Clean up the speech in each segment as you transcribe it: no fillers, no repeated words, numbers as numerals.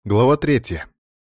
Глава 3.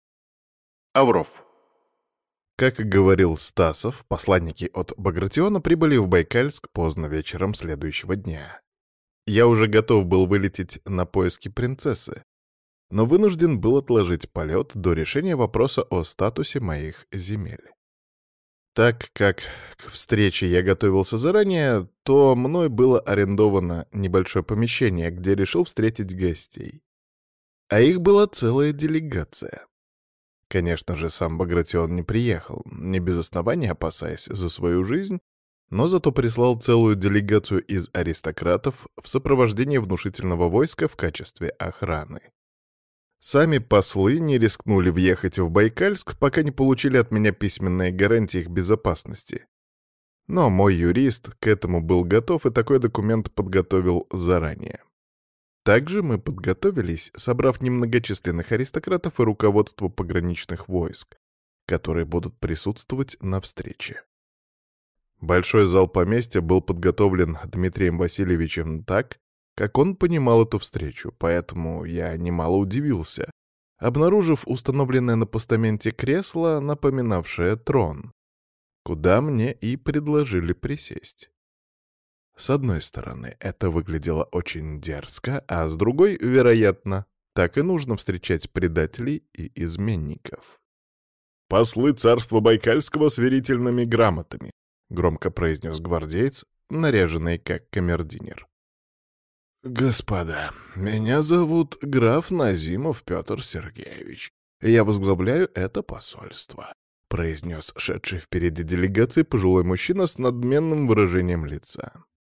Авров. Как и говорил Стасов, посланники от Багратиона прибыли в Байкальск поздно вечером следующего дня. Я уже готов был вылететь на поиски принцессы, но вынужден был отложить полет до решения вопроса о статусе моих земель. Так как к встрече я готовился заранее, то мной было арендовано небольшое помещение, где решил встретить гостей. А их была целая делегация. Конечно же, сам Багратион не приехал, не без основания опасаясь за свою жизнь, но зато прислал целую делегацию из аристократов в сопровождении внушительного войска в качестве охраны. Сами послы не рискнули въехать в Байкальск, пока не получили от меня письменные гарантии их безопасности. Но мой юрист к этому был готов и такой документ подготовил заранее. Также мы подготовились, собрав немногочисленных аристократов и руководство пограничных войск, которые будут присутствовать на встрече. Большой зал поместья был подготовлен Дмитрием Васильевичем так, как он понимал эту встречу, поэтому я немало удивился, обнаружив установленное на постаменте кресло, напоминавшее трон, куда мне и предложили присесть. С одной стороны, это выглядело очень дерзко, а с другой, вероятно, так и нужно встречать предателей и изменников. «Послы царства Байкальского с верительными грамотами», — громко произнес гвардеец, наряженный как камердинер. «Господа, меня зовут граф Назимов Петр Сергеевич. Я возглавляю это посольство», — произнес шедший впереди делегации пожилой мужчина с надменным выражением лица.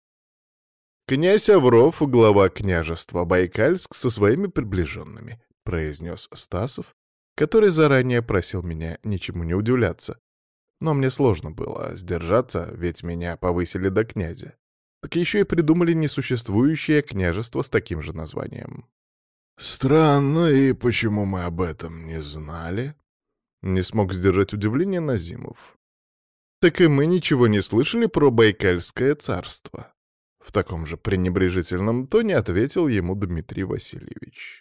«Князь Авров, глава княжества Байкальск со своими приближенными», — произнес Стасов, который заранее просил меня ничему не удивляться. Но мне сложно было сдержаться, ведь меня повысили до князя. Так еще и придумали несуществующее княжество с таким же названием. «Странно, и почему мы об этом не знали?» Не смог сдержать удивление Назимов. «Так и мы ничего не слышали про Байкальское царство». В таком же пренебрежительном тоне ответил ему Дмитрий Васильевич.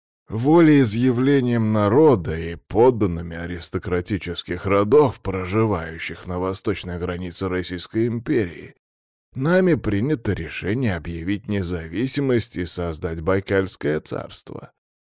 «Волеизъявлением народа и подданными аристократических родов, проживающих на восточной границе Российской империи, нами принято решение объявить независимость и создать Байкальское царство.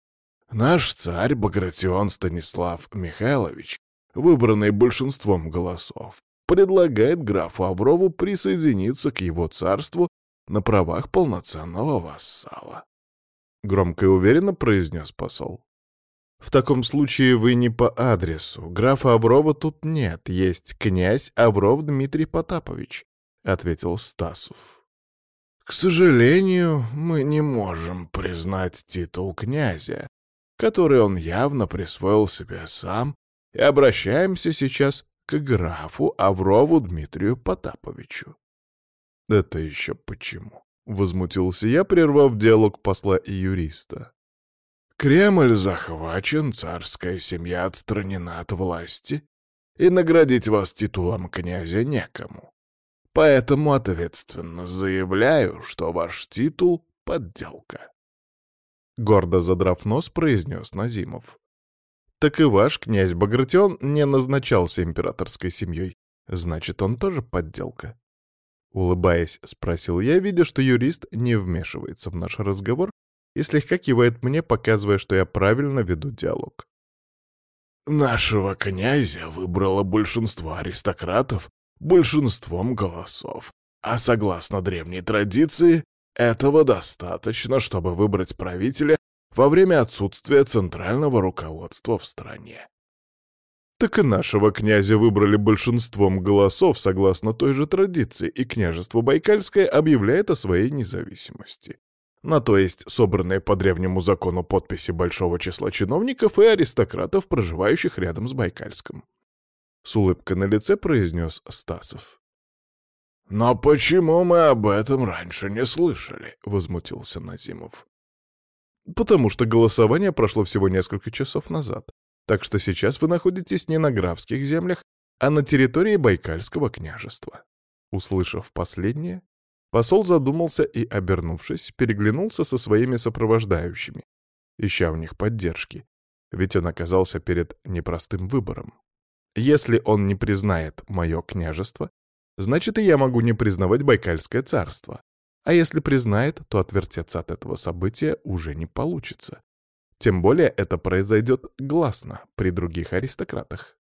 Наш царь Багратион Станислав Михайлович, выбранный большинством голосов, предлагает графу Аврову присоединиться к его царству на правах полноценного вассала», — громко и уверенно произнес посол. «В таком случае вы не по адресу. Графа Аврова тут нет, есть князь Авров Дмитрий Потапович», — ответил Стасов. «К сожалению, мы не можем признать титул князя, который он явно присвоил себе сам, и обращаемся сейчас к графу Аврову Дмитрию Потаповичу». «Это еще почему?» — возмутился я, прервав диалог посла и юриста. «Кремль захвачен, царская семья отстранена от власти, и наградить вас титулом князя некому. Поэтому ответственно заявляю, что ваш титул — подделка». Гордо задрав нос, произнес Назимов. «Так и ваш князь Багратион не назначался императорской семьей. Значит, он тоже подделка?» Улыбаясь, спросил я, видя, что юрист не вмешивается в наш разговор и слегка кивает мне, показывая, что я правильно веду диалог. «Нашего князя выбрало большинство аристократов большинством голосов, а согласно древней традиции, этого достаточно, чтобы выбрать правителя во время отсутствия центрального руководства в стране». «Так и нашего князя выбрали большинством голосов согласно той же традиции, и княжество Байкальское объявляет о своей независимости. На то есть собранные по древнему закону подписи большого числа чиновников и аристократов, проживающих рядом с Байкальском», — с улыбкой на лице произнес Стасов. «Но почему мы об этом раньше не слышали?» — возмутился Назимов. «Потому что голосование прошло всего несколько часов назад. Так что сейчас вы находитесь не на графских землях, а на территории Байкальского княжества». Услышав последнее, посол задумался и, обернувшись, переглянулся со своими сопровождающими, ища у них поддержки, ведь он оказался перед непростым выбором. Если он не признает мое княжество, значит, и я могу не признавать Байкальское царство. А если признает, то отвертеться от этого события уже не получится. Тем более это произойдет гласно при других аристократах.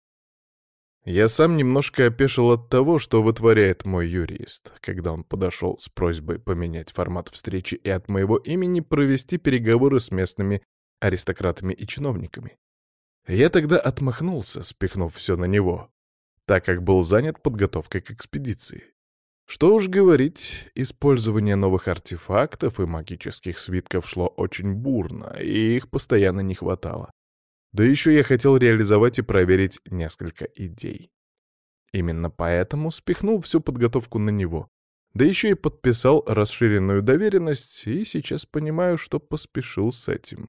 Я сам немножко опешил от того, что вытворяет мой юрист, когда он подошел с просьбой поменять формат встречи и от моего имени провести переговоры с местными аристократами и чиновниками. Я тогда отмахнулся, спихнув все на него, так как был занят подготовкой к экспедиции. Что уж говорить, использование новых артефактов и магических свитков шло очень бурно, и их постоянно не хватало. Да еще я хотел реализовать и проверить несколько идей. Именно поэтому спихнул всю подготовку на него, да еще и подписал расширенную доверенность, и сейчас понимаю, что поспешил с этим.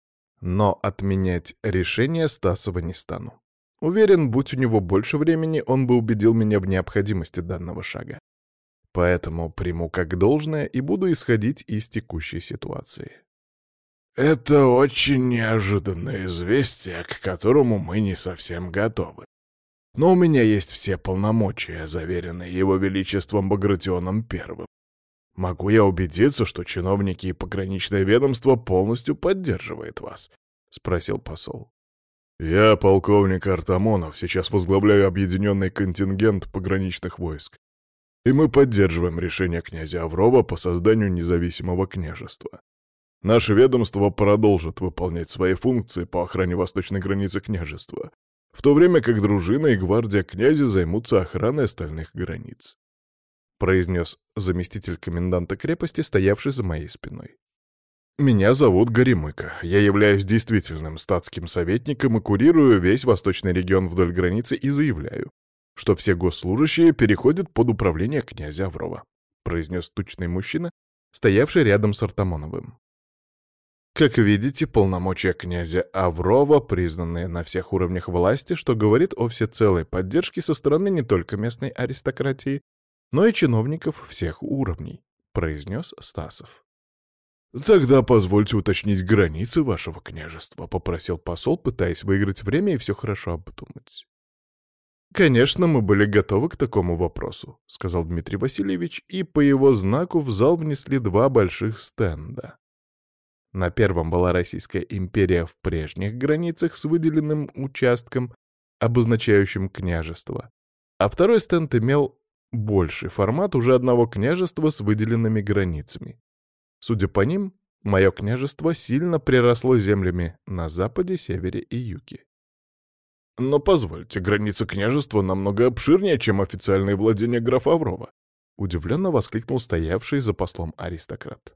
Но отменять решение Стасова не стану. Уверен, будь у него больше времени, он бы убедил меня в необходимости данного шага. Поэтому приму как должное и буду исходить из текущей ситуации. «Это очень неожиданное известие, к которому мы не совсем готовы. Но у меня есть все полномочия, заверенные его величеством Багратионом Первым. Могу я убедиться, что чиновники и пограничное ведомство полностью поддерживают вас?» — спросил посол. «Я, полковник Артамонов, сейчас возглавляю объединенный контингент пограничных войск, и мы поддерживаем решение князя Аврова по созданию независимого княжества. Наше ведомство продолжит выполнять свои функции по охране восточной границы княжества, в то время как дружина и гвардия князя займутся охраной остальных границ», — произнес заместитель коменданта крепости, стоявший за моей спиной. «Меня зовут Горемыка. Я являюсь действительным статским советником и курирую весь восточный регион вдоль границы и заявляю, что все госслужащие переходят под управление князя Аврова», — произнес тучный мужчина, стоявший рядом с Артамоновым. Как видите, полномочия князя Аврова, признанные на всех уровнях власти, что говорит о всецелой поддержке со стороны не только местной аристократии, но и чиновников всех уровней, произнес Стасов. «Тогда позвольте уточнить границы вашего княжества», — попросил посол, пытаясь выиграть время и все хорошо обдумать. «Конечно, мы были готовы к такому вопросу», — сказал Дмитрий Васильевич, и по его знаку в зал внесли два больших стенда. На первом была Российская империя в прежних границах с выделенным участком, обозначающим княжество, а второй стенд имел больший формат уже одного княжества с выделенными границами. Судя по ним, мое княжество сильно приросло землями на западе, севере и юге. «Но позвольте, граница княжества намного обширнее, чем официальные владения графа Аврова», — удивленно воскликнул стоявший за послом аристократ.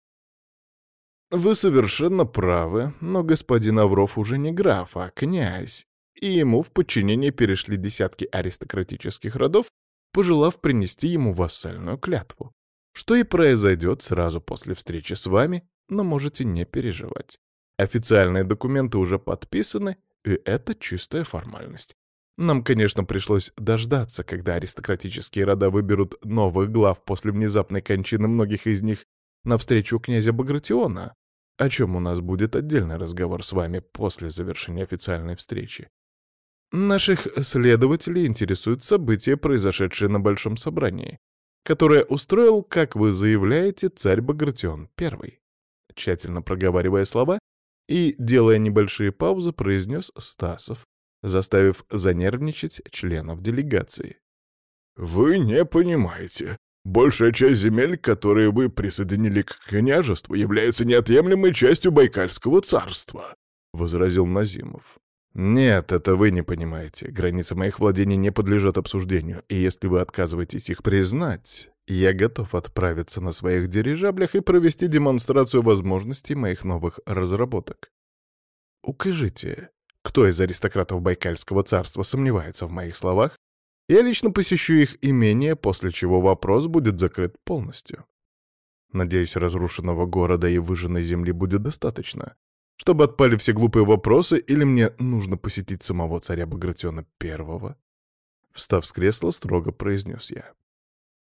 «Вы совершенно правы, но господин Авров уже не граф, а князь, и ему в подчинение перешли десятки аристократических родов, пожелав принести ему вассальную клятву, что и произойдет сразу после встречи с вами, но можете не переживать. Официальные документы уже подписаны, и это чистая формальность. Нам, конечно, пришлось дождаться, когда аристократические рода выберут новых глав после внезапной кончины многих из них на встречу князя Багратиона, о чем у нас будет отдельный разговор с вами после завершения официальной встречи. Наших следователей интересуют события, произошедшие на Большом собрании, которое устроил, как вы заявляете, царь Багратион I. Тщательно проговаривая слова и, делая небольшие паузы, произнес Стасов, заставив занервничать членов делегации. «Вы не понимаете. Большая часть земель, которые вы присоединили к княжеству, является неотъемлемой частью Байкальского царства», — возразил Назимов. «Нет, это вы не понимаете. Границы моих владений не подлежат обсуждению, и если вы отказываетесь их признать, я готов отправиться на своих дирижаблях и провести демонстрацию возможностей моих новых разработок. Укажите, кто из аристократов Байкальского царства сомневается в моих словах, я лично посещу их имение, после чего вопрос будет закрыт полностью. Надеюсь, разрушенного города и выжженной земли будет достаточно, чтобы отпали все глупые вопросы, или мне нужно посетить самого царя Багратиона I?» Встав с кресла, строго произнес я.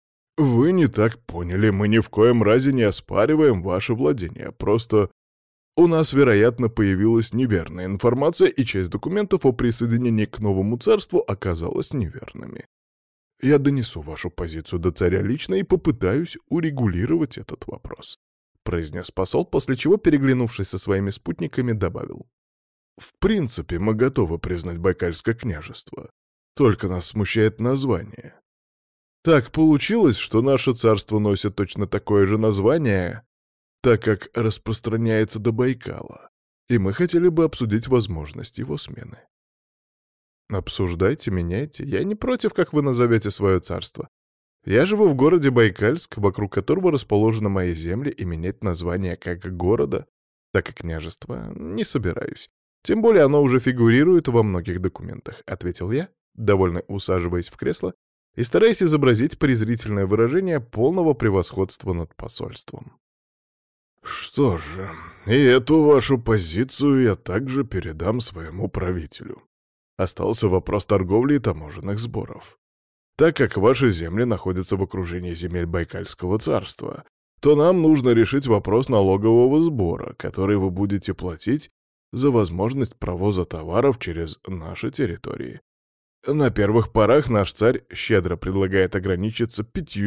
«Вы не так поняли, мы ни в коем разе не оспариваем ваше владение, просто У нас, вероятно, появилась неверная информация, и часть документов о присоединении к новому царству оказалась неверными. Я донесу вашу позицию до царя лично и попытаюсь урегулировать этот вопрос», — произнес посол, после чего, переглянувшись со своими спутниками, добавил. «В принципе, мы готовы признать Байкальское княжество. Только нас смущает название. Так получилось, что наше царство носит точно такое же название, так как распространяется до Байкала, и мы хотели бы обсудить возможность его смены». «Обсуждайте, меняйте. Я не против, как вы назовете свое царство. Я живу в городе Байкальск, вокруг которого расположены мои земли, и менять название как города, так и княжества не собираюсь. Тем более оно уже фигурирует во многих документах», — ответил я, довольно усаживаясь в кресло и стараясь изобразить презрительное выражение полного превосходства над посольством. «Что же, и эту вашу позицию я также передам своему правителю. Остался вопрос торговли и таможенных сборов. Так как ваши земли находятся в окружении земель Байкальского царства, то нам нужно решить вопрос налогового сбора, который вы будете платить за возможность провоза товаров через наши территории. На первых порах наш царь щедро предлагает ограничиться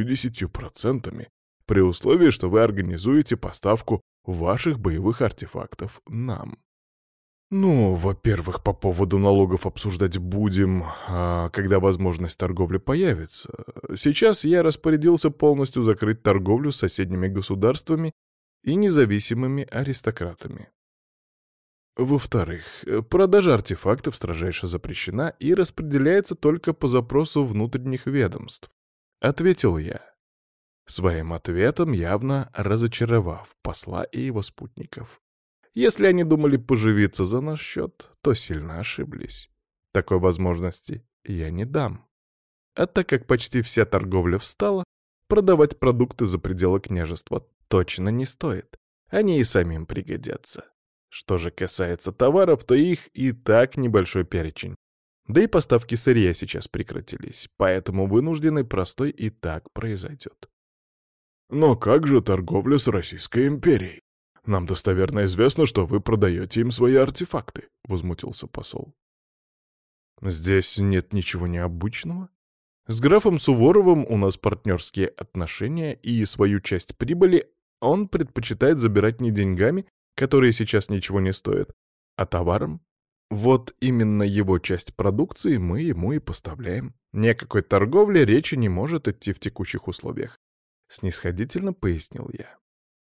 50% при условии, что вы организуете поставку ваших боевых артефактов нам». «Ну, во-первых, по поводу налогов обсуждать будем, когда возможность торговли появится. Сейчас я распорядился полностью закрыть торговлю с соседними государствами и независимыми аристократами. Во-вторых, продажа артефактов строжайше запрещена и распределяется только по запросу внутренних ведомств», — ответил я, своим ответом явно разочаровав посла и его спутников. Если они думали поживиться за наш счет, то сильно ошиблись. Такой возможности я не дам. А так как почти вся торговля встала, продавать продукты за пределы княжества точно не стоит. Они и самим пригодятся. Что же касается товаров, то их и так небольшой перечень. Да и поставки сырья сейчас прекратились, поэтому вынужденный простой и так произойдет. «Но как же торговля с Российской империей? Нам достоверно известно, что вы продаете им свои артефакты», — возмутился посол. «Здесь нет ничего необычного. С графом Суворовым у нас партнерские отношения, и свою часть прибыли он предпочитает забирать не деньгами, которые сейчас ничего не стоят, а товаром. Вот именно его часть продукции мы ему и поставляем. Ни о какой торговле речи не может идти в текущих условиях», — снисходительно пояснил я.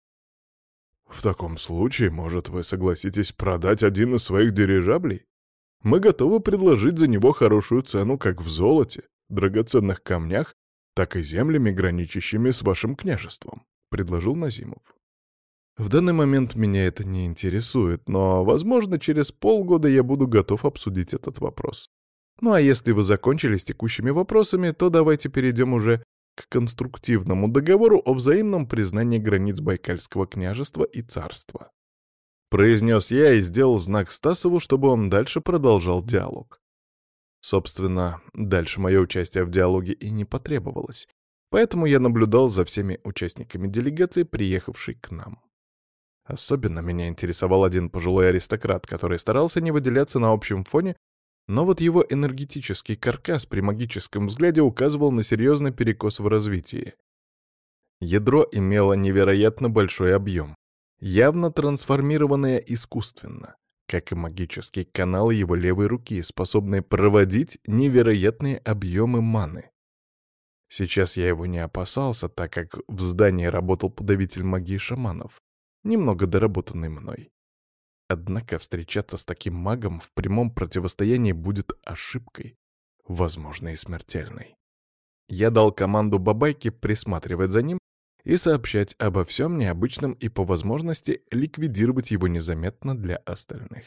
«В таком случае, может, вы согласитесь продать один из своих дирижаблей? Мы готовы предложить за него хорошую цену как в золоте, драгоценных камнях, так и землями, граничащими с вашим княжеством», — предложил Назимов. «В данный момент меня это не интересует, но, возможно, через полгода я буду готов обсудить этот вопрос. Ну а если вы закончили с текущими вопросами, то давайте перейдем уже к конструктивному договору о взаимном признании границ Байкальского княжества и царства», — произнес я и сделал знак Стасову, чтобы он дальше продолжал диалог. Собственно, дальше мое участие в диалоге и не потребовалось, поэтому я наблюдал за всеми участниками делегации, приехавшей к нам. Особенно меня интересовал один пожилой аристократ, который старался не выделяться на общем фоне, но вот его энергетический каркас при магическом взгляде указывал на серьезный перекос в развитии. Ядро имело невероятно большой объем, явно трансформированное искусственно, как и магический канал его левой руки, способный проводить невероятные объемы маны. Сейчас я его не опасался, так как в здании работал подавитель магии шаманов, немного доработанный мной. Однако встречаться с таким магом в прямом противостоянии будет ошибкой, возможно, и смертельной. Я дал команду Бабайке присматривать за ним и сообщать обо всем необычном и, по возможности, ликвидировать его незаметно для остальных.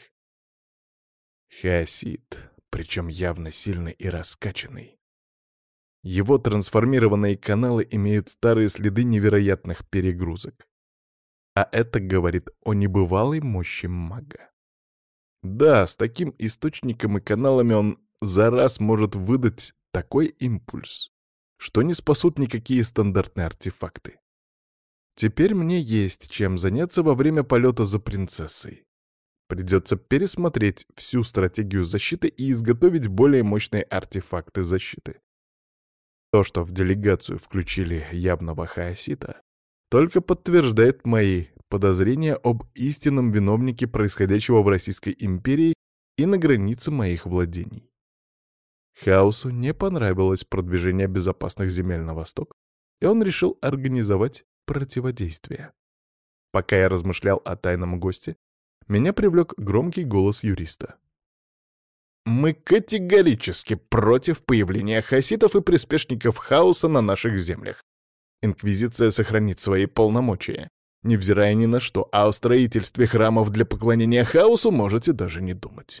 Хаосид, причем явно сильный и раскачанный. Его трансформированные каналы имеют старые следы невероятных перегрузок. А это говорит о небывалой мощи мага. Да, с таким источником и каналами он за раз может выдать такой импульс, что не спасут никакие стандартные артефакты. Теперь мне есть чем заняться во время полета за принцессой. Придется пересмотреть всю стратегию защиты и изготовить более мощные артефакты защиты. То, что в делегацию включили явного хаосита, только подтверждает мои подозрения об истинном виновнике происходящего в Российской империи и на границе моих владений. Хаосу не понравилось продвижение безопасных земель на восток, и он решил организовать противодействие. Пока я размышлял о тайном госте, меня привлек громкий голос юриста. «Мы категорически против появления хаоситов и приспешников хаоса на наших землях. Инквизиция сохранит свои полномочия, невзирая ни на что, а о строительстве храмов для поклонения хаосу можете даже не думать».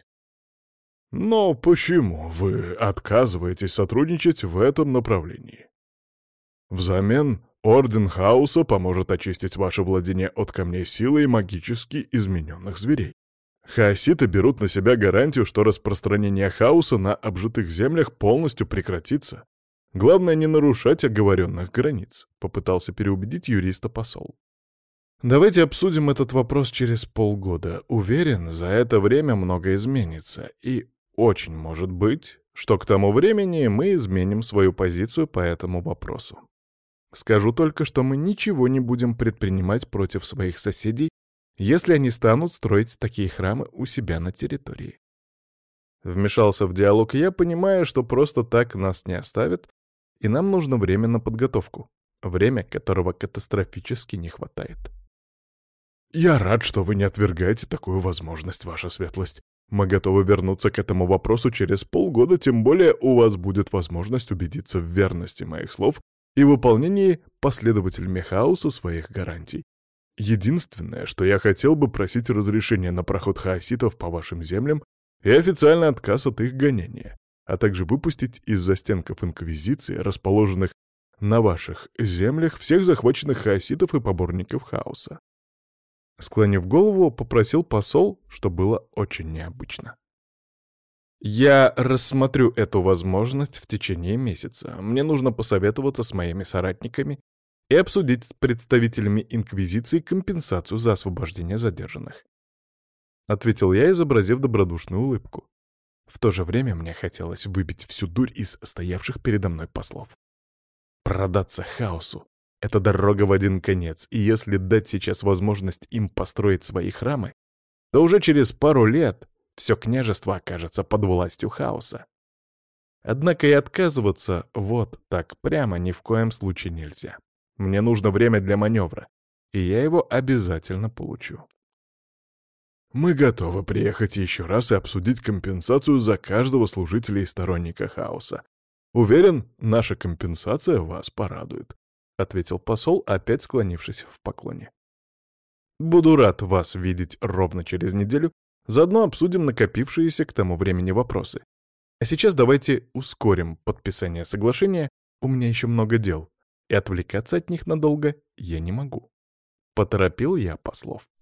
Но почему вы отказываетесь сотрудничать в этом направлении? Взамен Орден Хаоса поможет очистить ваше владение от камней силы и магически измененных зверей. Хаоситы берут на себя гарантию, что распространение хаоса на обжитых землях полностью прекратится. Главное не нарушать оговоренных границ, попытался переубедить юриста посол. Давайте обсудим этот вопрос через полгода. Уверен, за это время многое изменится, и очень может быть, что к тому времени мы изменим свою позицию по этому вопросу. Скажу только, что мы ничего не будем предпринимать против своих соседей, если они станут строить такие храмы у себя на территории. Вмешался в диалог я, понимая, что просто так нас не оставят, и нам нужно время на подготовку, время которого катастрофически не хватает. Я рад, что вы не отвергаете такую возможность, ваша светлость. Мы готовы вернуться к этому вопросу через полгода, тем более у вас будет возможность убедиться в верности моих слов и выполнении последователями хаоса своих гарантий. Единственное, что я хотел бы просить разрешения на проход хаоситов по вашим землям и официальный отказ от их гонения, а также выпустить из застенков Инквизиции, расположенных на ваших землях, всех захваченных хаоситов и поборников хаоса. Склонив голову, попросил посол, что было очень необычно. Я рассмотрю эту возможность в течение месяца. Мне нужно посоветоваться с моими соратниками и обсудить с представителями Инквизиции компенсацию за освобождение задержанных. Ответил я, изобразив добродушную улыбку. В то же время мне хотелось выбить всю дурь из стоявших передо мной послов. Продаться хаосу — это дорога в один конец, и если дать сейчас возможность им построить свои храмы, то уже через пару лет все княжество окажется под властью хаоса. Однако и отказываться вот так прямо ни в коем случае нельзя. Мне нужно время для маневра, и я его обязательно получу. Мы готовы приехать еще раз и обсудить компенсацию за каждого служителя и сторонника хаоса. Уверен, наша компенсация вас порадует, — ответил посол, опять склонившись в поклоне. Буду рад вас видеть ровно через неделю. Заодно обсудим накопившиеся к тому времени вопросы. А сейчас давайте ускорим подписание соглашения, у меня еще много дел, и отвлекаться от них надолго я не могу. Поторопил я послов.